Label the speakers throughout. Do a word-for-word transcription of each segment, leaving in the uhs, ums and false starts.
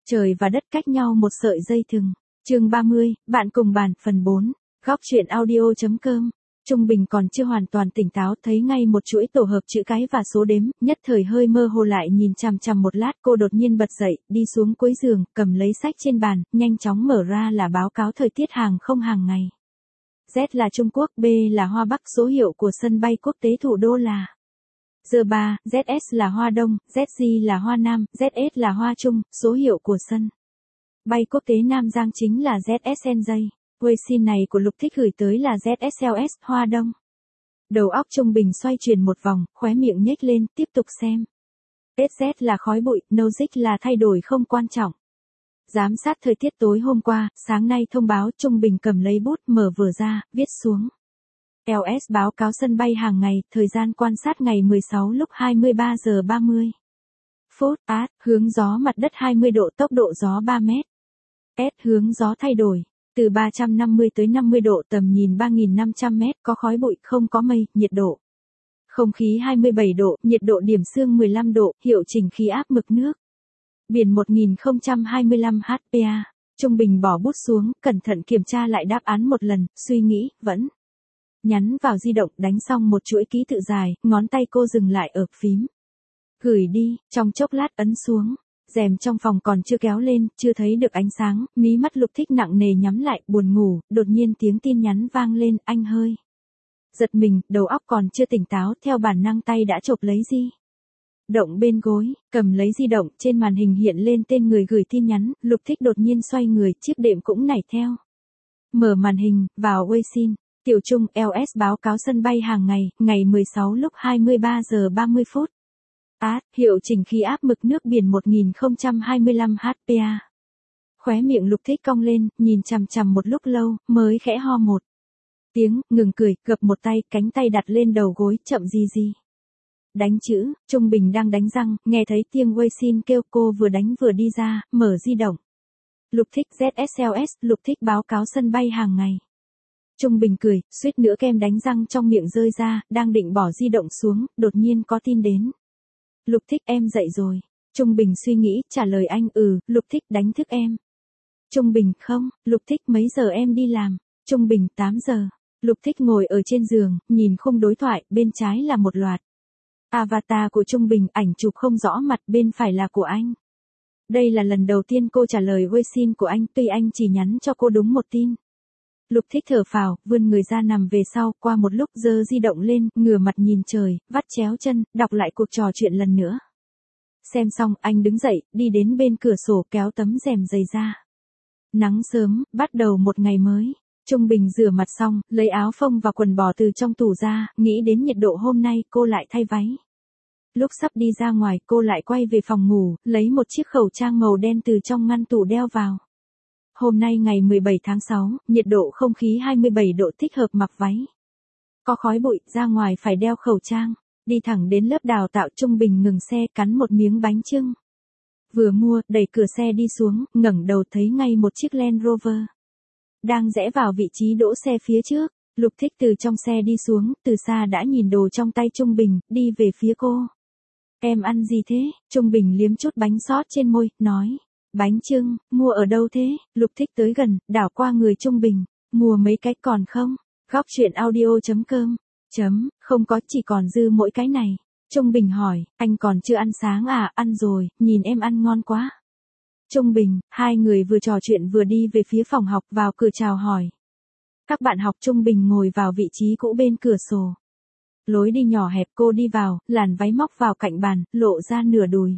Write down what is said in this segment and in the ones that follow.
Speaker 1: Trời và đất cách nhau một sợi dây thừng. Chương ba mươi, bạn cùng bàn, phần bốn. Góc truyện audio chấm com. Trung Bình còn chưa hoàn toàn tỉnh táo, thấy ngay một chuỗi tổ hợp chữ cái và số đếm, nhất thời hơi mơ hồ lại nhìn chằm chằm một lát, cô đột nhiên bật dậy, đi xuống cuối giường, cầm lấy sách trên bàn, nhanh chóng mở ra là báo cáo thời tiết hàng không hàng ngày. Z là Trung Quốc, B là Hoa Bắc, số hiệu của sân bay quốc tế thủ đô là giờ ba, Z S là Hoa Đông, Z G là Hoa Nam, Z S là Hoa Trung, số hiệu của sân bay quốc tế Nam Giang chính là Z S N J. Weixin này của Lục Thích gửi tới là Z S L S, Hoa Đông. Đầu óc Trung Bình xoay chuyển một vòng, khóe miệng nhếch lên, tiếp tục xem. ét Z là khói bụi, Nozick là thay đổi không quan trọng. Giám sát thời tiết tối hôm qua, sáng nay thông báo. Trung Bình cầm lấy bút, mở vừa ra, viết xuống. L S báo cáo sân bay hàng ngày, thời gian quan sát ngày mười sáu lúc hai mươi ba giờ ba mươi phút. A, hướng gió mặt đất hai mươi độ, tốc độ gió ba mét. S, hướng gió thay đổi, từ ba trăm năm mươi tới năm mươi độ, tầm nhìn ba nghìn năm trăm mét, có khói bụi, không có mây, nhiệt độ không khí hai mươi bảy độ, nhiệt độ điểm xương mười lăm độ, hiệu chỉnh khí áp mực nước. Biển một nghìn không trăm hai mươi lăm héc pa. Trung Bình bỏ bút xuống, cẩn thận kiểm tra lại đáp án một lần, suy nghĩ, vẫn nhắn vào di động, đánh xong một chuỗi ký tự dài, ngón tay cô dừng lại ở phím gửi đi, trong chốc lát ấn xuống. Rèm trong phòng còn chưa kéo lên, chưa thấy được ánh sáng, mí mắt Lục Thích nặng nề nhắm lại, buồn ngủ, đột nhiên tiếng tin nhắn vang lên, anh hơi giật mình, đầu óc còn chưa tỉnh táo, theo bản năng tay đã chộp lấy di động bên gối, cầm lấy di động, trên màn hình hiện lên tên người gửi tin nhắn, Lục Thích đột nhiên xoay người, chiếc đệm cũng nảy theo. Mở màn hình, vào Weixin, Tiểu Trung, L S báo cáo sân bay hàng ngày, ngày mười sáu lúc hai mươi ba giờ ba mươi phút. A, hiệu chỉnh khí áp mực nước biển một nghìn không trăm hai mươi lăm héc pa. Khóe miệng Lục Thích cong lên, nhìn chằm chằm một lúc lâu, mới khẽ ho một tiếng, ngừng cười, gập một tay, cánh tay đặt lên đầu gối, chậm gì gì đánh chữ. Trung Bình đang đánh răng, nghe thấy tiếng Weixin kêu, cô vừa đánh vừa đi ra, mở di động. Lục Thích, Z S L S, Lục Thích báo cáo sân bay hàng ngày. Trung Bình cười, suýt nữa kem đánh răng trong miệng rơi ra, đang định bỏ di động xuống, đột nhiên có tin đến. Lục Thích, em dậy rồi. Trung Bình suy nghĩ, trả lời anh, ừ. Lục Thích, đánh thức em. Trung Bình, không. Lục Thích, mấy giờ em đi làm? Trung Bình, tám giờ. Lục Thích ngồi ở trên giường, nhìn khung đối thoại, bên trái là một loạt avatar của Trung Bình, ảnh chụp không rõ mặt, bên phải là của anh. Đây là lần đầu tiên cô trả lời Weixin của anh, tuy anh chỉ nhắn cho cô đúng một tin. Lục Thích thở phào, vươn người ra nằm về sau, qua một lúc giơ di động lên, ngửa mặt nhìn trời, vắt chéo chân, đọc lại cuộc trò chuyện lần nữa. Xem xong, anh đứng dậy, đi đến bên cửa sổ, kéo tấm rèm dày ra. Nắng sớm, bắt đầu một ngày mới. Trung Bình rửa mặt xong, lấy áo phông và quần bò từ trong tủ ra, nghĩ đến nhiệt độ hôm nay, cô lại thay váy. Lúc sắp đi ra ngoài, cô lại quay về phòng ngủ, lấy một chiếc khẩu trang màu đen từ trong ngăn tủ đeo vào. Hôm nay ngày mười bảy tháng sáu, nhiệt độ không khí hai mươi bảy độ, thích hợp mặc váy. Có khói bụi, ra ngoài phải đeo khẩu trang. Đi thẳng đến lớp đào tạo. Trung Bình ngừng xe, cắn một miếng bánh chưng vừa mua, đẩy cửa xe đi xuống, ngẩng đầu thấy ngay một chiếc Land Rover đang rẽ vào vị trí đỗ xe phía trước. Lục Thích từ trong xe đi xuống, từ xa đã nhìn đồ trong tay Trung Bình, đi về phía cô. Em ăn gì thế? Trung Bình liếm chút bánh sót trên môi, nói. Bánh chưng, mua ở đâu thế? Lục Thích tới gần, đảo qua người Trung Bình. Mua mấy cái còn không? Góc truyện audio chấm com. Chấm, không có, chỉ còn dư mỗi cái này. Trung Bình hỏi, anh còn chưa ăn sáng à? Ăn rồi, nhìn em ăn ngon quá. Trung Bình, hai người vừa trò chuyện vừa đi về phía phòng học, vào cửa chào hỏi các bạn học. Trung Bình ngồi vào vị trí cũ bên cửa sổ. Lối đi nhỏ hẹp, cô đi vào, làn váy móc vào cạnh bàn, lộ ra nửa đùi.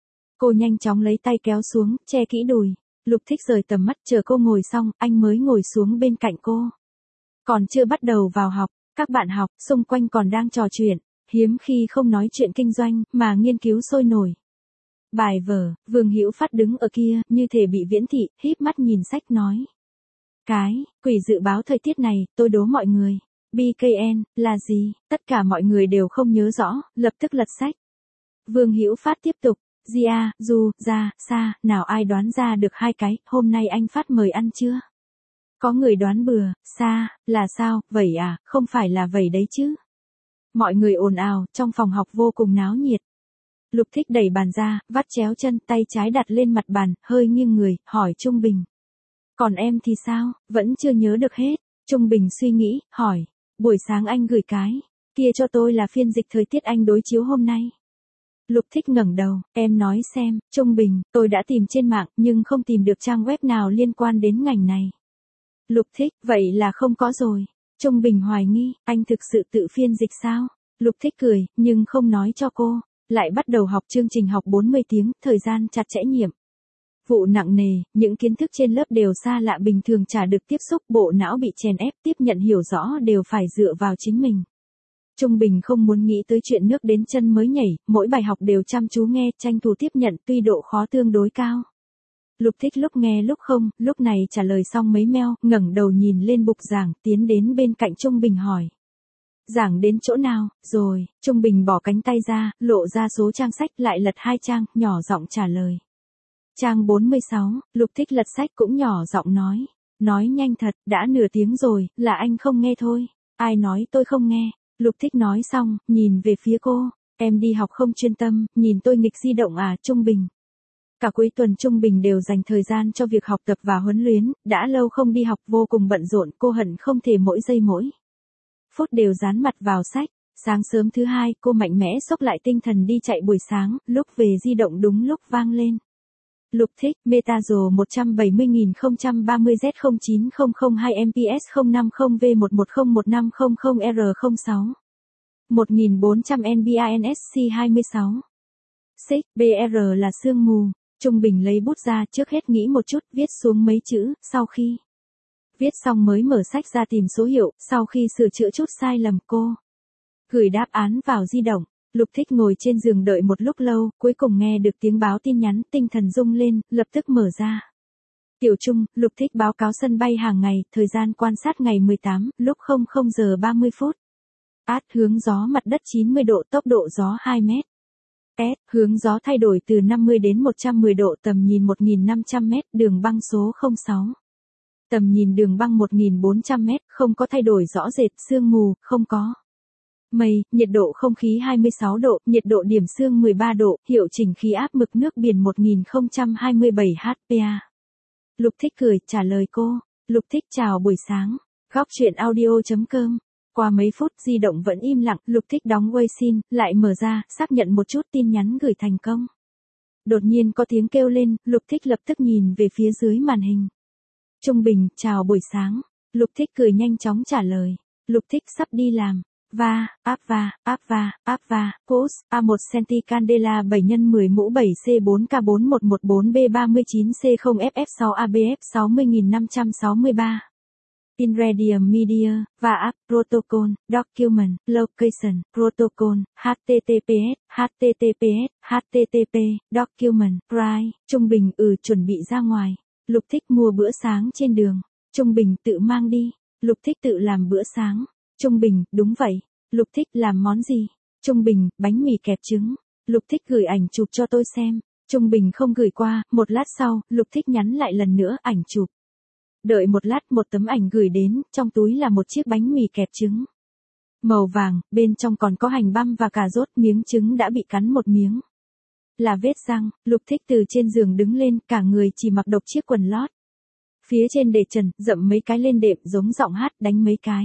Speaker 1: Cô nhanh chóng lấy tay kéo xuống, che kỹ đùi. Lục Thích rời tầm mắt, chờ cô ngồi xong, anh mới ngồi xuống bên cạnh cô. Còn chưa bắt đầu vào học, các bạn học xung quanh còn đang trò chuyện, hiếm khi không nói chuyện kinh doanh, mà nghiên cứu sôi nổi. Bài vở. Vương Hữu Phát đứng ở kia, như thể bị viễn thị, híp mắt nhìn sách nói. Cái, quỷ dự báo thời tiết này, tôi đố mọi người. B K N, là gì? Tất cả mọi người đều không nhớ rõ, lập tức lật sách. Vương Hữu Phát tiếp tục. Gia, Du, Gia, Sa, nào ai đoán ra được hai cái, hôm nay anh Phát mời ăn chưa? Có người đoán bừa, Sa, là sao, vẩy à, không phải là vẩy đấy chứ. Mọi người ồn ào, trong phòng học vô cùng náo nhiệt. Lục Thích đẩy bàn ra, vắt chéo chân, tay trái đặt lên mặt bàn, hơi nghiêng người, hỏi Trung Bình. Còn em thì sao, vẫn chưa nhớ được hết. Trung Bình suy nghĩ, hỏi. Buổi sáng anh gửi cái kia cho tôi là phiên dịch thời tiết anh đối chiếu hôm nay. Lục Thích ngẩng đầu, em nói xem. Trung Bình, tôi đã tìm trên mạng, nhưng không tìm được trang web nào liên quan đến ngành này. Lục Thích, vậy là không có rồi. Trung Bình hoài nghi, anh thực sự tự phiên dịch sao? Lục Thích cười, nhưng không nói cho cô. Lại bắt đầu học chương trình học bốn mươi tiếng, thời gian chặt chẽ nhiệm vụ nặng nề, những kiến thức trên lớp đều xa lạ bình thường chả được tiếp xúc, bộ não bị chèn ép, tiếp nhận hiểu rõ đều phải dựa vào chính mình. Trung Bình không muốn nghĩ tới chuyện nước đến chân mới nhảy, mỗi bài học đều chăm chú nghe, tranh thủ tiếp nhận, tuy độ khó tương đối cao. Lục Thích lúc nghe lúc không, lúc này trả lời xong mấy mail, ngẩng đầu nhìn lên bục giảng, tiến đến bên cạnh Trung Bình hỏi. Giảng đến chỗ nào, rồi, Trung Bình bỏ cánh tay ra, lộ ra số trang sách, lại lật hai trang, nhỏ giọng trả lời. Trang bốn mươi sáu, Lục Thích lật sách cũng nhỏ giọng nói. Nói nhanh thật, đã nửa tiếng rồi, là anh không nghe thôi. Ai nói tôi không nghe. Lục Thích nói xong, nhìn về phía cô. Em đi học không chuyên tâm, nhìn tôi nghịch di động à, Trung Bình. Cả cuối tuần Trung Bình đều dành thời gian cho việc học tập và huấn luyện, đã lâu không đi học vô cùng bận rộn, cô hận không thể mỗi giây mỗi phút đều dán mặt vào sách. Sáng sớm thứ hai, cô mạnh mẽ xốc lại tinh thần đi chạy buổi sáng, lúc về di động đúng lúc vang lên. Lục Thích, Metazo một bảy không ba không Z không chín không không hai M P S không năm không V một một không một năm không không R không sáu. một nghìn bốn trăm N B I N S C hai mươi sáu. Xích, B R là sương mù. Trung Bình lấy bút ra, trước hết nghĩ một chút, viết xuống mấy chữ, sau khi viết xong mới mở sách ra tìm số hiệu, sau khi sửa chữa chút sai lầm cô gửi đáp án vào di động. Lục Thích ngồi trên giường đợi một lúc lâu, cuối cùng nghe được tiếng báo tin nhắn, tinh thần rung lên, lập tức mở ra. Tiểu Trung, Lục Thích báo cáo sân bay hàng ngày, thời gian quan sát ngày mười tám, lúc không không giờ ba mươi phút. Át hướng gió mặt đất chín mươi độ, tốc độ gió hai mét. S, hướng gió thay đổi từ năm mươi đến một trăm mười độ, tầm nhìn một nghìn năm trăm mét, đường băng số không sáu. Tầm nhìn đường băng một nghìn bốn trăm mét, không có thay đổi rõ rệt, sương mù, không có. Mây, nhiệt độ không khí hai mươi sáu độ, nhiệt độ điểm sương mười ba độ, hiệu chỉnh khí áp mực nước biển một nghìn không trăm hai mươi bảy héc pa. Lục Thích cười, trả lời cô. Lục Thích chào buổi sáng. Góc chuyện audio chấm com. Qua mấy phút di động vẫn im lặng, Lục Thích đóng Weixin, lại mở ra, xác nhận một chút tin nhắn gửi thành công. Đột nhiên có tiếng kêu lên, Lục Thích lập tức nhìn về phía dưới màn hình. Trung Bình, chào buổi sáng. Lục Thích cười nhanh chóng trả lời. Lục Thích sắp đi làm. Va, áp va, áp va, áp va, post, A một centi candela bảy nhân mười mũ bảy C bốn K bốn một một bốn B ba mươi chín C không F F sáu A B F sáu mươi nghìn năm trăm sáu mươi ba. Inradium Media, và App, Protocol, Document, Location, Protocol, H T T P S, H T T P S, H T T P, Document, Price, Trung Bình, ừ chuẩn bị ra ngoài. Lục Thích mua bữa sáng trên đường. Trung Bình tự mang đi. Lục Thích tự làm bữa sáng. Trung Bình, đúng vậy. Lục Thích làm món gì? Trung Bình, bánh mì kẹp trứng. Lục Thích gửi ảnh chụp cho tôi xem. Trung Bình không gửi qua, một lát sau, Lục Thích nhắn lại lần nữa ảnh chụp. Đợi một lát một tấm ảnh gửi đến, trong túi là một chiếc bánh mì kẹp trứng. Màu vàng, bên trong còn có hành băm và cà rốt, miếng trứng đã bị cắn một miếng. Là vết răng. Lục Thích từ trên giường đứng lên, cả người chỉ mặc độc chiếc quần lót. Phía trên để trần, dậm mấy cái lên đệm giống giọng hát, đánh mấy cái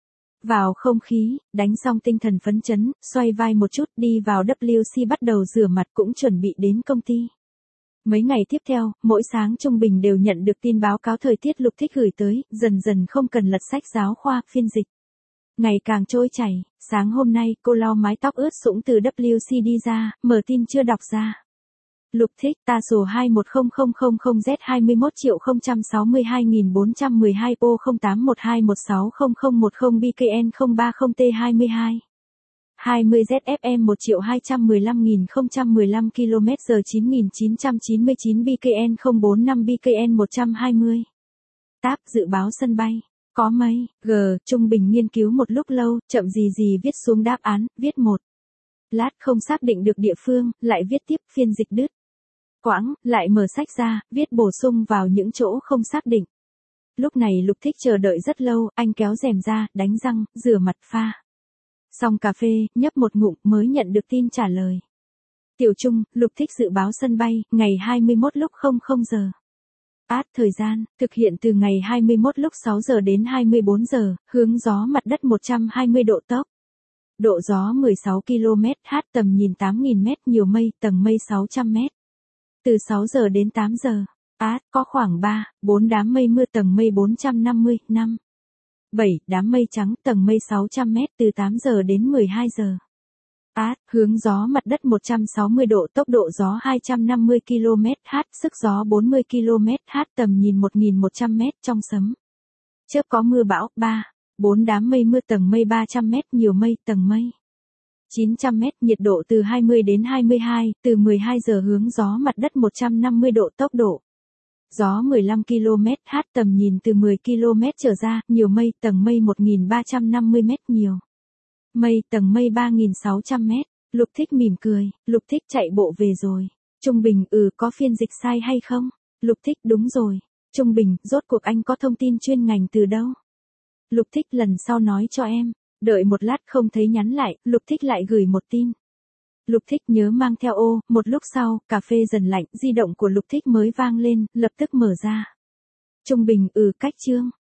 Speaker 1: vào không khí, đánh xong tinh thần phấn chấn, xoay vai một chút đi vào W C bắt đầu rửa mặt cũng chuẩn bị đến công ty. Mấy ngày tiếp theo, mỗi sáng Trung Bình đều nhận được tin báo cáo thời tiết Lục Thích gửi tới, dần dần không cần lật sách giáo khoa, phiên dịch. Ngày càng trôi chảy, sáng hôm nay cô lau mái tóc ướt sũng từ W C đi ra, mở tin chưa đọc ra. Lục Thích, ta sổ hai một không không không không Z hai mươi mốt triệu không trăm sáu mươi hai nghìn bốn trăm mười hai O không tám một hai một sáu không không một không B K N không ba không T hai mươi hai. hai mươi Z F M một triệu hai trăm mười lăm nghìn không trăm mười lăm ki lô mét giờ chín nghìn chín trăm chín mươi chín B K N không bốn năm B K N một trăm hai mươi. Tab dự báo sân bay. Có mây. G. Trung Bình nghiên cứu một lúc lâu, chậm gì gì viết xuống đáp án, viết một lát không xác định được địa phương, lại viết tiếp, phiên dịch đứt quãng, lại mở sách ra, viết bổ sung vào những chỗ không xác định. Lúc này Lục Thích chờ đợi rất lâu, anh kéo rèm ra, đánh răng, rửa mặt, pha xong cà phê, nhấp một ngụm mới nhận được tin trả lời. Tiểu Trung, Lục Thích dự báo sân bay, ngày hai mươi mốt lúc không không giờ. Át thời gian, thực hiện từ ngày hai mươi mốt lúc sáu giờ đến hai mươi bốn giờ, hướng gió mặt đất một trăm hai mươi độ tốc. Độ gió mười sáu ki lô mét h, tầm nhìn tám nghìn mét, nhiều mây, tầng mây sáu trăm mét. Từ sáu giờ đến tám giờ, Át có khoảng ba, bốn đám mây mưa, tầng mây bốn trăm năm mươi, năm, bảy đám mây trắng, tầng mây sáu trăm mét, từ tám giờ đến mười hai giờ. Át, hướng gió mặt đất một trăm sáu mươi độ, tốc độ gió hai trăm năm mươi ki lô mét h, sức gió bốn mươi ki lô mét h, tầm nhìn một nghìn một trăm mét, trong sấm chớp có mưa bão. Ba, bốn đám mây mưa, tầng mây ba trăm mét, nhiều mây, tầng mây chín trăm mét, nhiệt độ từ hai mươi đến hai mươi hai, từ mười hai giờ hướng gió mặt đất một trăm năm mươi độ, tốc độ gió mười lăm ki lô mét h, tầm nhìn từ mười ki lô mét trở ra, nhiều mây, tầng mây một nghìn ba trăm năm mươi mét, nhiều mây, tầng mây ba nghìn sáu trăm mét. Lục Thích mỉm cười, Lục Thích chạy bộ về rồi. Trung Bình, ừ, có phiên dịch sai hay không? Lục Thích, đúng rồi. Trung Bình, rốt cuộc anh có thông tin chuyên ngành từ đâu? Lục Thích, lần sau nói cho em. Đợi một lát không thấy nhắn lại, Lục Thích lại gửi một tin. Lục Thích nhớ mang theo ô. Một lúc sau, cà phê dần lạnh, di động của Lục Thích mới vang lên, lập tức mở ra. Trung Bình, ừ, cách chương.